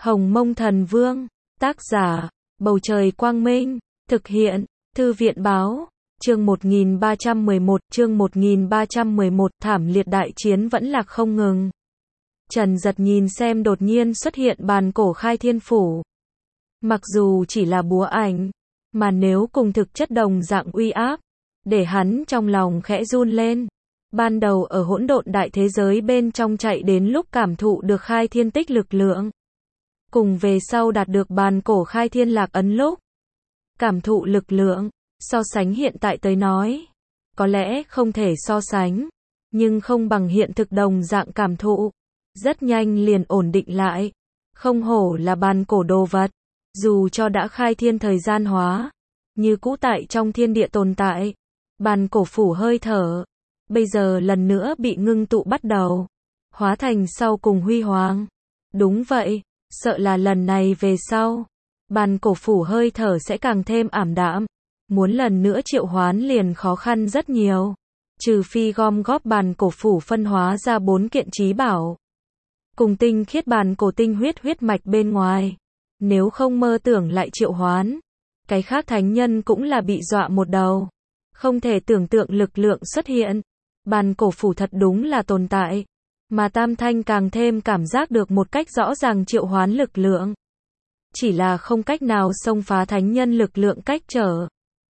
Hồng Mông Thần Vương, tác giả, Bầu Trời Quang Minh, thực hiện, Thư viện Báo, chương 1311, thảm liệt đại chiến vẫn lạc không ngừng. Trần Giật nhìn xem đột nhiên xuất hiện bàn cổ khai thiên phủ. Mặc dù chỉ là búa ảnh, mà nếu cùng thực chất đồng dạng uy áp, để hắn trong lòng khẽ run lên. Ban đầu ở hỗn độn đại thế giới bên trong chạy đến lúc cảm thụ được khai thiên tích lực lượng. Cùng về sau đạt được bàn cổ khai thiên lạc ấn lúc. Cảm thụ lực lượng, so sánh hiện tại tới nói. Có lẽ không thể so sánh, nhưng không bằng hiện thực đồng dạng cảm thụ. Rất nhanh liền ổn định lại. Không hổ là bàn cổ đồ vật. Dù cho đã khai thiên thời gian hóa, như cũ tại trong thiên địa tồn tại. Bàn cổ phủ hơi thở. Bây giờ lần nữa bị ngưng tụ bắt đầu. Hóa thành sau cùng huy hoàng. Đúng vậy, sợ là lần này về sau. Bàn cổ phủ hơi thở sẽ càng thêm ảm đạm. Muốn lần nữa triệu hoán liền khó khăn rất nhiều. Trừ phi gom góp bàn cổ phủ phân hóa ra 4 kiện trí bảo. Cùng tinh khiết bàn cổ tinh huyết mạch bên ngoài. Nếu không mơ tưởng lại triệu hoán. Cái khác thánh nhân cũng là bị dọa một đầu. Không thể tưởng tượng lực lượng xuất hiện. Bàn cổ phủ thật đúng là tồn tại. Mà Tam Thanh càng thêm cảm giác được một cách rõ ràng triệu hoán lực lượng. Chỉ là không cách nào xông phá thánh nhân lực lượng cách trở.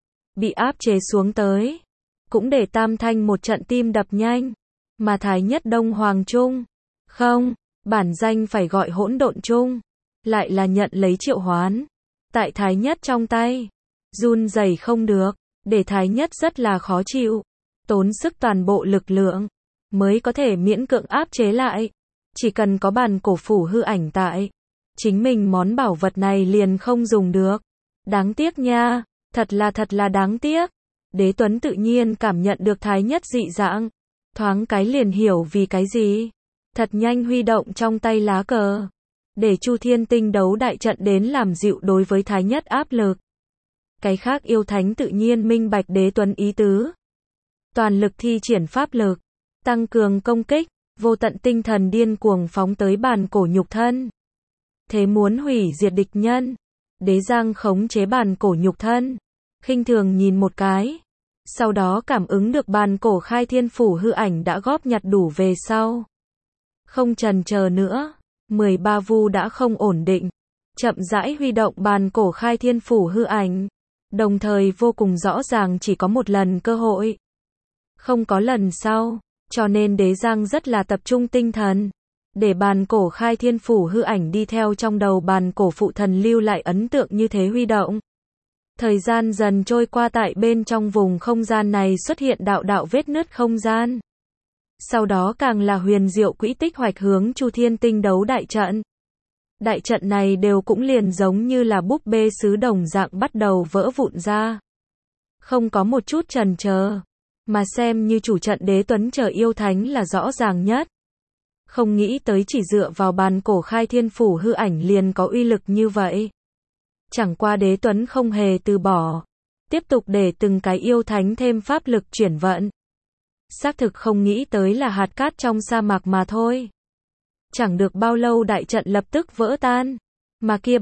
Bị áp chế xuống tới. Cũng để Tam Thanh một trận tim đập nhanh. Mà Thái Nhất Đông Hoàng Trung. Không, bản danh phải gọi Hỗn Độn Trung. Lại là nhận lấy triệu hoán. Tại Thái Nhất trong tay. Run rẩy không được. Để Thái Nhất rất là khó chịu. Tốn sức toàn bộ lực lượng. Mới có thể miễn cưỡng áp chế lại. Chỉ cần có bàn cổ phủ hư ảnh tại. Chính mình món bảo vật này liền không dùng được. Đáng tiếc nha. Thật là đáng tiếc. Đế Tuấn tự nhiên cảm nhận được Thái Nhất dị dạng. Thoáng cái liền hiểu vì cái gì. Thật nhanh huy động trong tay lá cờ. Để Chu Thiên Tinh đấu đại trận đến làm dịu đối với Thái Nhất áp lực. Cái khác yêu thánh tự nhiên minh bạch Đế Tuấn ý tứ. Toàn lực thi triển pháp lực. Tăng cường công kích. Vô tận tinh thần điên cuồng phóng tới bàn cổ nhục thân. Thế muốn hủy diệt địch nhân. Đế Giang khống chế bàn cổ nhục thân. Khinh thường nhìn một cái. Sau đó cảm ứng được bàn cổ khai thiên phủ hư ảnh đã góp nhặt đủ về sau. Không chần chờ nữa. 13 vu đã không ổn định. Chậm rãi huy động bàn cổ khai thiên phủ hư ảnh. Đồng thời vô cùng rõ ràng chỉ có một lần cơ hội. Không có lần sau. Cho nên Đế Giang rất là tập trung tinh thần. Để bàn cổ khai thiên phủ hư ảnh đi theo trong đầu bàn cổ phụ thần lưu lại ấn tượng như thế huy động. Thời gian dần trôi qua tại bên trong vùng không gian này xuất hiện đạo vết nứt không gian. Sau đó càng là huyền diệu quỹ tích hoạch hướng Chu Thiên Tinh đấu đại trận. Đại trận này đều cũng liền giống như là búp bê sứ đồng dạng bắt đầu vỡ vụn ra. Không có một chút chần chờ. Mà xem như chủ trận Đế Tuấn chờ yêu thánh là rõ ràng nhất. Không nghĩ tới chỉ dựa vào bàn cổ khai thiên phủ hư ảnh liền có uy lực như vậy. Chẳng qua Đế Tuấn không hề từ bỏ. Tiếp tục để từng cái yêu thánh thêm pháp lực chuyển vận. Xác thực không nghĩ tới là hạt cát trong sa mạc mà thôi. Chẳng được bao lâu đại trận lập tức vỡ tan. Mà kia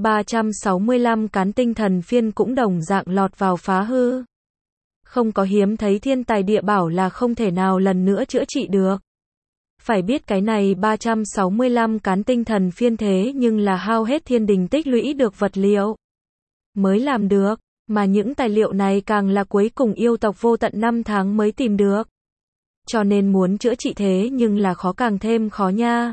365 cán tinh thần phiên cũng đồng dạng lọt vào phá hư. Không có hiếm thấy thiên tài địa bảo là không thể nào lần nữa chữa trị được. Phải biết cái này 365 cán tinh thần phiên thế nhưng là hao hết thiên đình tích lũy được vật liệu. Mới làm được, mà những tài liệu này càng là cuối cùng yêu tộc vô tận 5 tháng mới tìm được. Cho nên muốn chữa trị thế nhưng là khó càng thêm khó nha.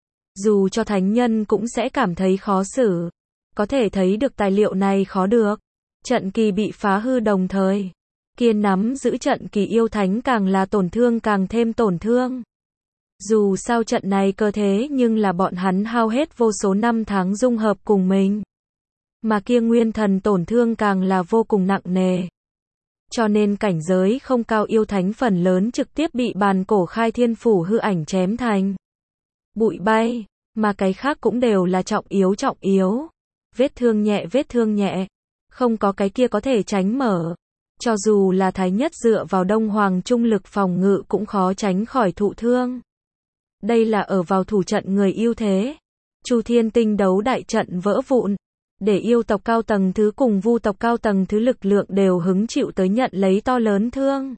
Dù cho thánh nhân cũng sẽ cảm thấy khó xử. Có thể thấy được tài liệu này khó được. Trận kỳ bị phá hư đồng thời. Kiên nắm giữ trận kỳ yêu thánh càng là tổn thương càng thêm tổn thương. Dù sao trận này cơ thế nhưng là bọn hắn hao hết vô số năm tháng dung hợp cùng mình. Mà kia nguyên thần tổn thương càng là vô cùng nặng nề. Cho nên cảnh giới không cao yêu thánh phần lớn trực tiếp bị bàn cổ khai thiên phủ hư ảnh chém thành bụi bay, mà cái khác cũng đều là trọng yếu. Vết thương nhẹ. Không có cái kia có thể tránh mở. Cho dù là Thái Nhất dựa vào Đông Hoàng Trung lực phòng ngự cũng khó tránh khỏi thụ thương. Đây là ở vào thủ trận người ưu thế. Chu Thiên Tinh đấu đại trận vỡ vụn, để yêu tộc cao tầng thứ cùng vu tộc cao tầng thứ lực lượng đều hứng chịu tới nhận lấy to lớn thương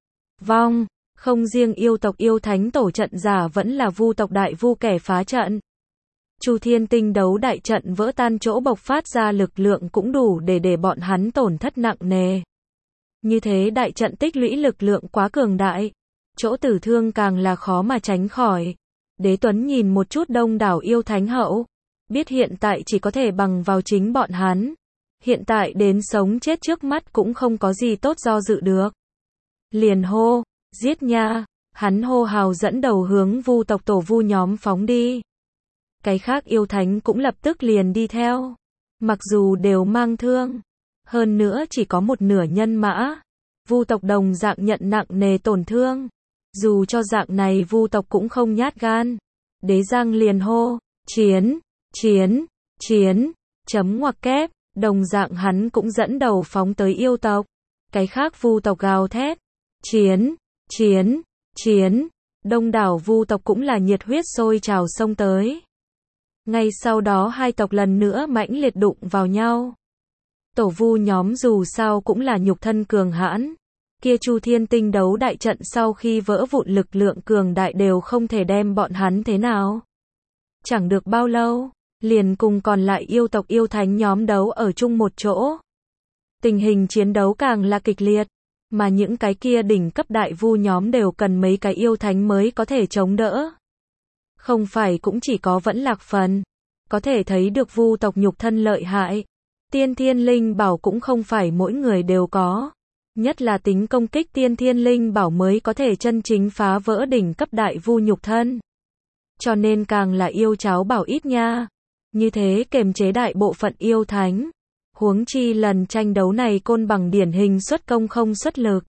vong. Không riêng yêu tộc yêu thánh tổ trận giả vẫn là vu tộc đại vu kẻ phá trận. Chu Thiên Tinh đấu đại trận vỡ tan chỗ bộc phát ra lực lượng cũng đủ để bọn hắn tổn thất nặng nề. Như thế đại trận tích lũy lực lượng quá cường đại, chỗ tử thương càng là khó mà tránh khỏi. Đế Tuấn nhìn một chút đông đảo yêu thánh hậu, biết hiện tại chỉ có thể bằng vào chính bọn hắn. Hiện tại đến sống chết trước mắt cũng không có gì tốt do dự được. Liền hô, giết nha, hắn hô hào dẫn đầu hướng vu tộc tổ vu nhóm phóng đi. Cái khác yêu thánh cũng lập tức liền đi theo. Mặc dù đều mang thương, hơn nữa chỉ có một nửa nhân mã, vu tộc đồng dạng nhận nặng nề tổn thương. Dù cho dạng này vu tộc cũng không nhát gan. Đế Giang liền hô, chiến, chiến, chiến, chấm ngoặc kép, đồng dạng hắn cũng dẫn đầu phóng tới yêu tộc. Cái khác vu tộc gào thét, chiến, chiến, chiến, đông đảo vu tộc cũng là nhiệt huyết sôi trào xông tới. Ngay sau đó hai tộc lần nữa mãnh liệt đụng vào nhau. Tổ vu nhóm dù sao cũng là nhục thân cường hãn. Kia Chu Thiên Tinh đấu đại trận sau khi vỡ vụn lực lượng cường đại đều không thể đem bọn hắn thế nào. Chẳng được bao lâu, liền cùng còn lại yêu tộc yêu thánh nhóm đấu ở chung một chỗ. Tình hình chiến đấu càng là kịch liệt, mà những cái kia đỉnh cấp đại vu nhóm đều cần mấy cái yêu thánh mới có thể chống đỡ. Không phải cũng chỉ có Vẫn Lạc Phần, có thể thấy được vu tộc nhục thân lợi hại. Tiên Thiên Linh Bảo cũng không phải mỗi người đều có. Nhất là tính công kích Tiên Thiên Linh Bảo mới có thể chân chính phá vỡ đỉnh cấp đại vu nhục thân. Cho nên càng là yêu cháo bảo ít nha. Như thế kềm chế đại bộ phận yêu thánh. Huống chi lần tranh đấu này Côn Bằng điển hình xuất công không xuất lực.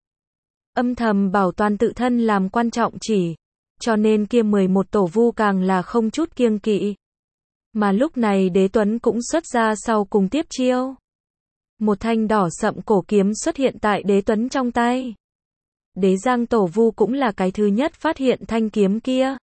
Âm thầm bảo toàn tự thân làm quan trọng chỉ. Cho nên kia 11 tổ vu càng là không chút kiêng kỵ. Mà lúc này Đế Tuấn cũng xuất ra sau cùng tiếp chiêu. Một thanh đỏ sậm cổ kiếm xuất hiện tại Đế Tuấn trong tay. Đế Giang tổ vu cũng là cái thứ nhất phát hiện thanh kiếm kia.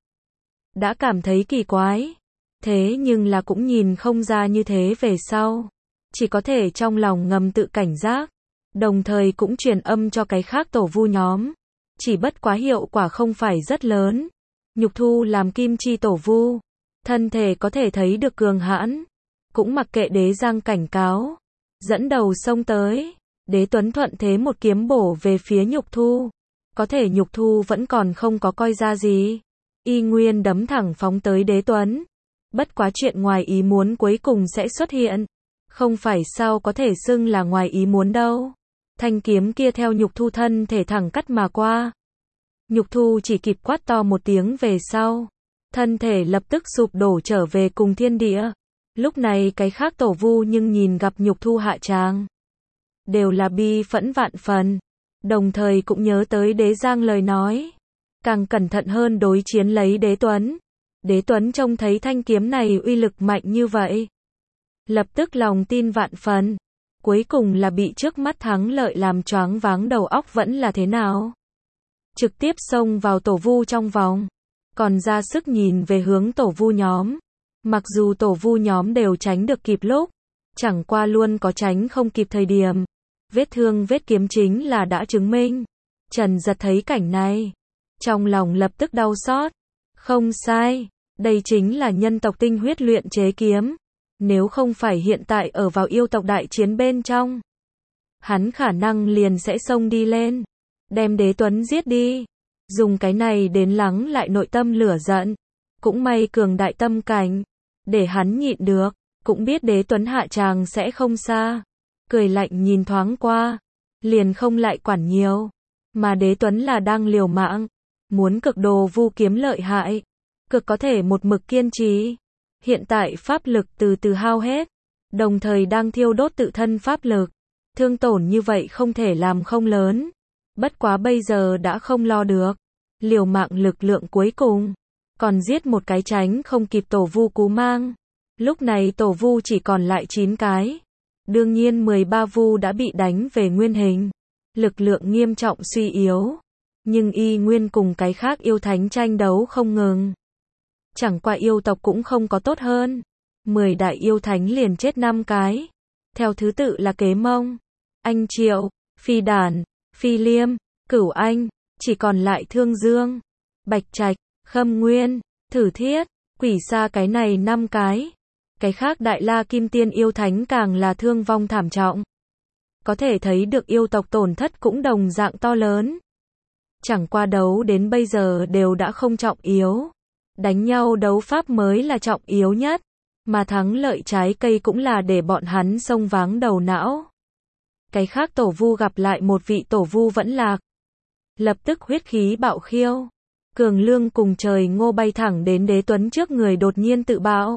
Đã cảm thấy kỳ quái. Thế nhưng là cũng nhìn không ra như thế về sau. Chỉ có thể trong lòng ngầm tự cảnh giác. Đồng thời cũng truyền âm cho cái khác tổ vu nhóm. Chỉ bất quá hiệu quả không phải rất lớn. Nhục thu làm kim chi tổ vu. Thân thể có thể thấy được cường hãn. Cũng mặc kệ Đế Giang cảnh cáo. Dẫn đầu xông tới. Đế Tuấn thuận thế một kiếm bổ về phía nhục thu. Có thể nhục thu vẫn còn không có coi ra gì. Y nguyên đấm thẳng phóng tới Đế Tuấn. Bất quá chuyện ngoài ý muốn cuối cùng sẽ xuất hiện. Không phải sao có thể xưng là ngoài ý muốn đâu. Thanh kiếm kia theo nhục thu thân thể thẳng cắt mà qua. Nhục thu chỉ kịp quát to một tiếng về sau. Thân thể lập tức sụp đổ trở về cùng thiên địa. Lúc này cái khác tổ vu nhưng nhìn gặp nhục thu hạ tràng. Đều là bi phẫn vạn phần. Đồng thời cũng nhớ tới Đế Giang lời nói. Càng cẩn thận hơn đối chiến lấy Đế Tuấn. Đế Tuấn trông thấy thanh kiếm này uy lực mạnh như vậy. Lập tức lòng tin vạn phần. Cuối cùng là bị trước mắt thắng lợi làm choáng váng đầu óc vẫn là thế nào. Trực tiếp xông vào tổ vu trong vòng. Còn ra sức nhìn về hướng tổ vu nhóm. Mặc dù tổ vu nhóm đều tránh được kịp lúc. Chẳng qua luôn có tránh không kịp thời điểm. Vết thương vết kiếm chính là đã chứng minh. Trần Giật thấy cảnh này. Trong lòng lập tức đau xót. Không sai. Đây chính là nhân tộc tinh huyết luyện chế kiếm. Nếu không phải hiện tại ở vào yêu tộc đại chiến bên trong. Hắn khả năng liền sẽ xông đi lên. Đem Đế Tuấn giết đi. Dùng cái này đến lắng lại nội tâm lửa giận. Cũng may cường đại tâm cảnh. Để hắn nhịn được. Cũng biết Đế Tuấn hạ tràng sẽ không xa. Cười lạnh nhìn thoáng qua. Liền không lại quản nhiều. Mà Đế Tuấn là đang liều mạng. Muốn cực đồ vu kiếm lợi hại. Cực có thể một mực kiên trì. Hiện tại pháp lực từ từ hao hết. Đồng thời đang thiêu đốt tự thân pháp lực. Thương tổn như vậy không thể làm không lớn. Bất quá bây giờ đã không lo được. Liều mạng lực lượng cuối cùng. Còn giết một cái tránh không kịp tổ vu cú mang. Lúc này tổ vu chỉ còn lại 9 cái. Đương nhiên 13 vu đã bị đánh về nguyên hình. Lực lượng nghiêm trọng suy yếu. Nhưng y nguyên cùng cái khác yêu thánh tranh đấu không ngừng. Chẳng qua yêu tộc cũng không có tốt hơn. 10 đại yêu thánh liền chết 5 cái. Theo thứ tự là Kế Mông, Anh Triệu, Phi Đản, Phi Liêm, Cửu Anh, chỉ còn lại Thương Dương, Bạch Trạch, Khâm Nguyên, Thử Thiết, Quỷ Sa cái này 5 cái. Cái khác Đại La Kim Tiên yêu thánh càng là thương vong thảm trọng. Có thể thấy được yêu tộc tổn thất cũng đồng dạng to lớn. Chẳng qua đấu đến bây giờ đều đã không trọng yếu. Đánh nhau đấu pháp mới là trọng yếu nhất. Mà thắng lợi trái cây cũng là để bọn hắn xông váng đầu não. Cái khác tổ vu gặp lại một vị tổ vu vẫn lạc. Lập tức huyết khí bạo khiêu. Cường Lương cùng Trời Ngô bay thẳng đến Đế Tuấn trước người đột nhiên tự bạo.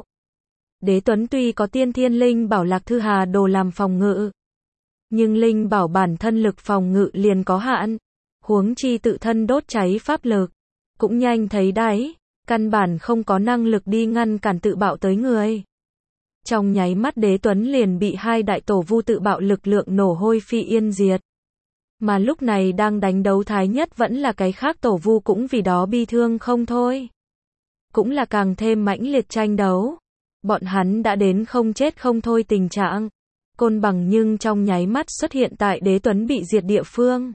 Đế Tuấn tuy có tiên thiên linh bảo Lạc Thư Hà Đồ làm phòng ngự. Nhưng linh bảo bản thân lực phòng ngự liền có hạn. Huống chi tự thân đốt cháy pháp lực. Cũng nhanh thấy đáy. Căn bản không có năng lực đi ngăn cản tự bạo tới người. Trong nháy mắt Đế Tuấn liền bị 2 đại tổ vu tự bạo lực lượng nổ hôi phi yên diệt. Mà lúc này đang đánh đấu Thái Nhất vẫn là cái khác tổ vu cũng vì đó bi thương không thôi. Cũng là càng thêm mãnh liệt tranh đấu. Bọn hắn đã đến không chết không thôi tình trạng. Côn Bằng nhưng trong nháy mắt xuất hiện tại Đế Tuấn bị diệt địa phương.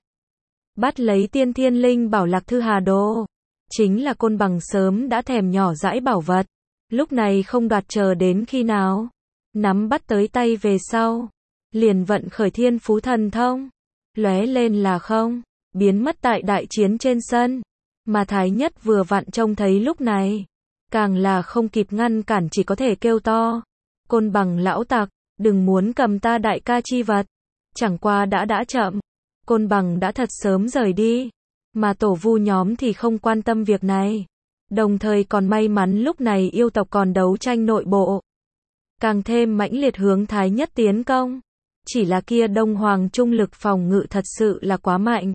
Bắt lấy tiên thiên linh bảo Lạc Thư Hà Đồ. Chính là Côn Bằng sớm đã thèm nhỏ dãi bảo vật. Lúc này không đoạt chờ đến khi nào. Nắm bắt tới tay về sau. Liền vận khởi Thiên Phú Thần Thông. Lóe lên là không. Biến mất tại đại chiến trên sân. Mà Thái Nhất vừa vặn trông thấy lúc này. Càng là không kịp ngăn cản chỉ có thể kêu to. Côn Bằng lão tặc, đừng muốn cầm ta đại ca chi vật. Chẳng qua đã chậm. Côn Bằng đã thật sớm rời đi. Mà tổ vu nhóm thì không quan tâm việc này. Đồng thời còn may mắn lúc này yêu tộc còn đấu tranh nội bộ. Càng thêm mãnh liệt hướng Thái Nhất tiến công. Chỉ là kia Đông Hoàng Trung lực phòng ngự thật sự là quá mạnh.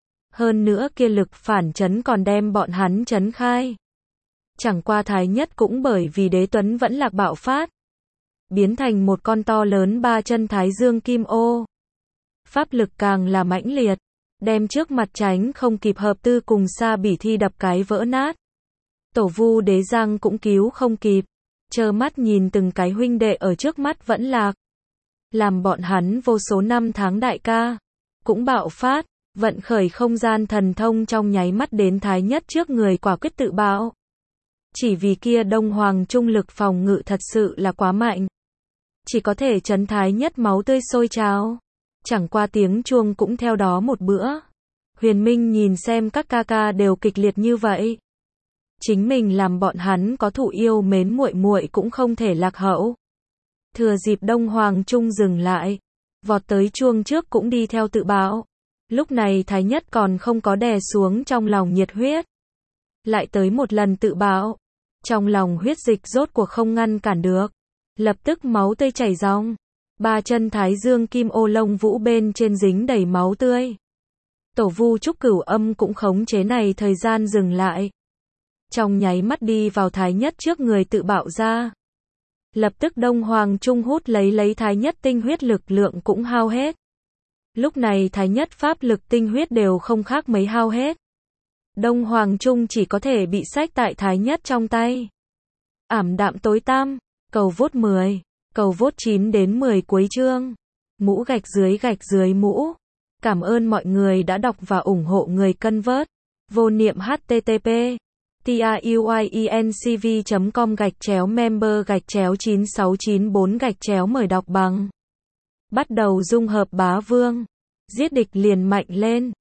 Hơn nữa kia lực phản chấn còn đem bọn hắn chấn khai. Chẳng qua Thái Nhất cũng bởi vì Đế Tuấn vẫn lạc bạo phát. Biến thành một con to lớn 3 chân Thái Dương Kim Ô. Pháp lực càng là mãnh liệt. Đem trước mặt tránh không kịp hợp tư cùng Sa Bỉ Thi đập cái vỡ nát. Tổ vu Đế Giang cũng cứu không kịp. Trơ mắt nhìn từng cái huynh đệ ở trước mắt vẫn lạc. Làm bọn hắn vô số năm tháng đại ca. Cũng bạo phát. Vận khởi không gian thần thông trong nháy mắt đến Thái Nhất trước người quả quyết tự bạo. Chỉ vì kia Đông Hoàng Trung lực phòng ngự thật sự là quá mạnh. Chỉ có thể chấn Thái Nhất máu tươi sôi trào. Chẳng qua tiếng chuông cũng theo đó một bữa. Huyền Minh nhìn xem các ca ca đều kịch liệt như vậy. Chính mình làm bọn hắn có thụ yêu mến muội muội cũng không thể lạc hậu. Thừa dịp Đông Hoàng Trung dừng lại. Vọt tới chuông trước cũng đi theo tự bạo. Lúc này Thái Nhất còn không có đè xuống trong lòng nhiệt huyết. Lại tới một lần tự bạo. Trong lòng huyết dịch rốt cuộc không ngăn cản được. Lập tức máu tươi chảy ròng. 3 chân Thái Dương Kim Ô lông vũ bên trên dính đầy máu tươi. Tổ vu Trúc Cửu Âm cũng khống chế này thời gian dừng lại. Trong nháy mắt đi vào Thái Nhất trước người tự bạo ra. Lập tức Đông Hoàng Trung hút lấy Thái Nhất tinh huyết lực lượng cũng hao hết. Lúc này Thái Nhất pháp lực tinh huyết đều không khác mấy hao hết. Đông Hoàng Trung chỉ có thể bị xách tại Thái Nhất trong tay. Ảm đạm tối tăm, cầu vote 10, cầu vote 9 đến 10 cuối chương. Mũ gạch dưới mũ. Cảm ơn mọi người đã đọc và ủng hộ người cân vớt. Vô niệm http truyencv.com/member/9694 mời đọc bằng. Bắt đầu dung hợp bá vương. Giết địch liền mạnh lên.